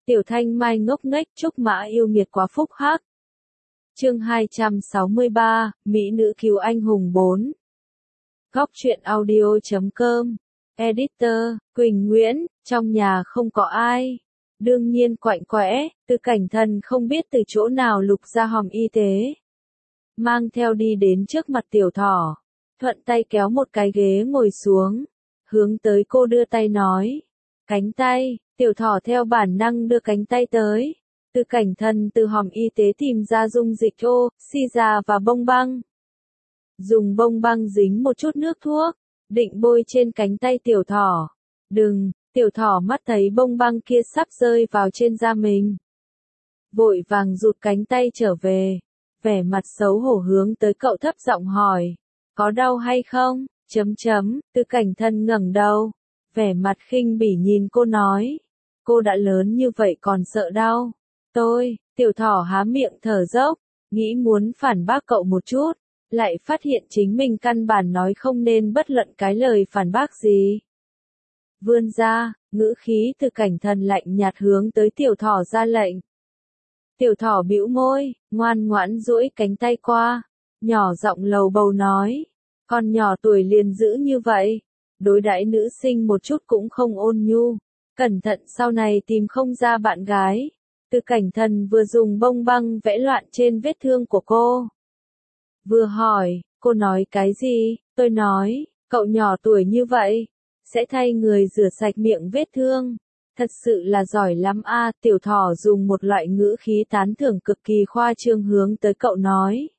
Tiểu Thanh Mai ngốc nghếch, Trúc Mã yêu nghiệt quá phúc hắc. Chương 263, Mỹ nữ cứu anh hùng 4. Góc truyện audio.com. Editor, Quỳnh Nguyễn, trong nhà không có ai. Đương nhiên quạnh quẽ, Từ Cảnh Thần không biết từ chỗ nào lục ra hòm y tế. Mang theo đi đến trước mặt Tiểu Thỏ. Thuận tay kéo một cái ghế ngồi xuống. Hướng tới cô đưa tay nói. Cánh tay, Tiểu Thỏ theo bản năng đưa cánh tay tới. Từ Cảnh Thần từ hòm y tế tìm ra dung dịch si già và bông băng. Dùng bông băng dính một chút nước thuốc, định bôi trên cánh tay Tiểu Thỏ. Đừng, Tiểu Thỏ mắt thấy bông băng kia sắp rơi vào trên da mình. Vội vàng rụt cánh tay trở về, vẻ mặt xấu hổ hướng tới cậu thấp giọng hỏi. Có đau hay không? Từ Cảnh Thần ngẩng đầu, vẻ mặt khinh bỉ nhìn cô nói. Cô đã lớn như vậy còn sợ đau. Tiểu Thỏ há miệng thở dốc, nghĩ muốn phản bác cậu một chút, lại phát hiện chính mình căn bản nói không nên bất luận cái lời phản bác gì. Vươn ra, ngữ khí Từ Cảnh Thần lạnh nhạt hướng tới Tiểu Thỏ ra lệnh. Tiểu Thỏ bĩu môi, ngoan ngoãn duỗi cánh tay qua, nhỏ giọng lầu bầu nói, con nhỏ tuổi liền dữ như vậy, đối đãi nữ sinh một chút cũng không ôn nhu, cẩn thận sau này tìm không ra bạn gái. Từ Cảnh Thần vừa dùng bông băng vẽ loạn trên vết thương của cô. Vừa hỏi, cô nói cái gì? Tôi nói, cậu nhỏ tuổi như vậy, sẽ thay người rửa sạch miệng vết thương. Thật sự là giỏi lắm a. Tiểu Thỏ dùng một loại ngữ khí tán thưởng cực kỳ khoa trương hướng tới cậu nói.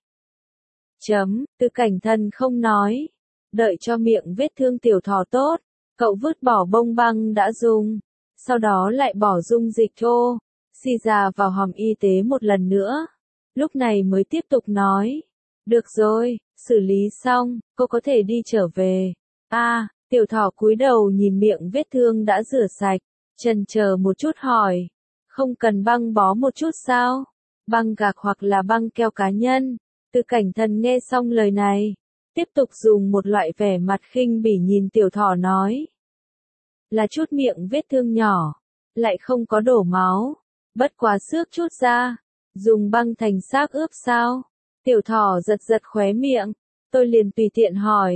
Từ Cảnh Thần không nói. Đợi cho miệng vết thương Tiểu Thỏ tốt, cậu vứt bỏ bông băng đã dùng. Sau đó lại bỏ dung dịch si già vào hòm y tế một lần nữa. Lúc này mới tiếp tục nói. Được rồi, xử lý xong, cô có thể đi trở về. Tiểu Thỏ cúi đầu nhìn miệng vết thương đã rửa sạch, chần chờ một chút hỏi. Không cần băng bó một chút sao? Băng gạc hoặc là băng keo cá nhân. Từ Cảnh Thần nghe xong lời này, tiếp tục dùng một loại vẻ mặt khinh bỉ nhìn Tiểu Thỏ nói. Là chút miệng vết thương nhỏ, lại không có đổ máu, bất quá xước chút ra, dùng băng thành xác ướp sao? Tiểu Thỏ giật khóe miệng, tôi liền tùy tiện hỏi.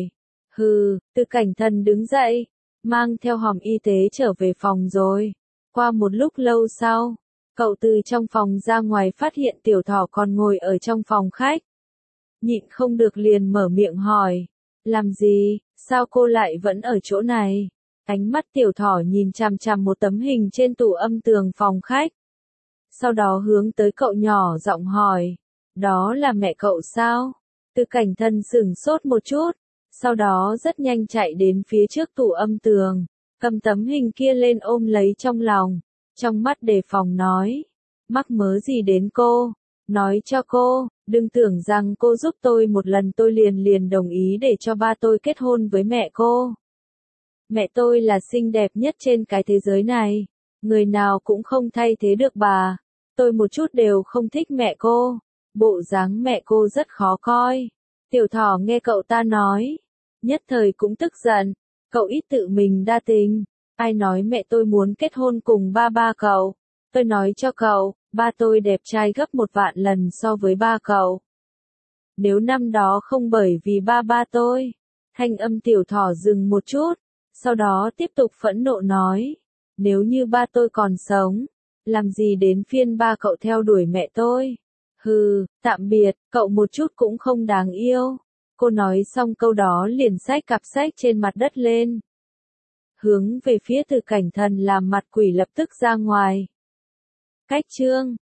Từ Cảnh Thần đứng dậy, mang theo hòm y tế trở về phòng rồi. Qua một lúc lâu sau, cậu từ trong phòng ra ngoài phát hiện Tiểu Thỏ còn ngồi ở trong phòng khách. Nhịn không được liền mở miệng hỏi. Làm gì, sao cô lại vẫn ở chỗ này? Ánh mắt Tiểu Thỏ nhìn chằm chằm một tấm hình trên tủ âm tường phòng khách. Sau đó hướng tới cậu nhỏ giọng hỏi. Đó là mẹ cậu sao? Từ Cảnh Thần sửng sốt một chút, sau đó rất nhanh chạy đến phía trước tủ âm tường, cầm tấm hình kia lên ôm lấy trong lòng, trong mắt đề phòng nói. Mắc mớ gì đến cô? Nói cho cô, đừng tưởng rằng cô giúp tôi một lần tôi liền đồng ý để cho ba tôi kết hôn với mẹ cô. Mẹ tôi là xinh đẹp nhất trên cái thế giới này, người nào cũng không thay thế được bà. Tôi một chút đều không thích mẹ cô. Bộ dáng mẹ cô rất khó coi. Tiểu Thỏ nghe cậu ta nói, nhất thời cũng tức giận. Cậu ít tự mình đa tình. Ai nói mẹ tôi muốn kết hôn cùng ba cậu? Tôi nói cho cậu, ba tôi đẹp trai gấp 1.000.000 lần so với ba cậu. Nếu năm đó không bởi vì ba tôi. Thanh âm Tiểu Thỏ dừng một chút, sau đó tiếp tục phẫn nộ nói. Nếu như ba tôi còn sống, làm gì đến phiên ba cậu theo đuổi mẹ tôi? Tạm biệt, cậu một chút cũng không đáng yêu. Cô nói xong câu đó liền xách cặp sách trên mặt đất lên. Hướng về phía Từ Cảnh Thần làm mặt quỷ lập tức ra ngoài. Cách chương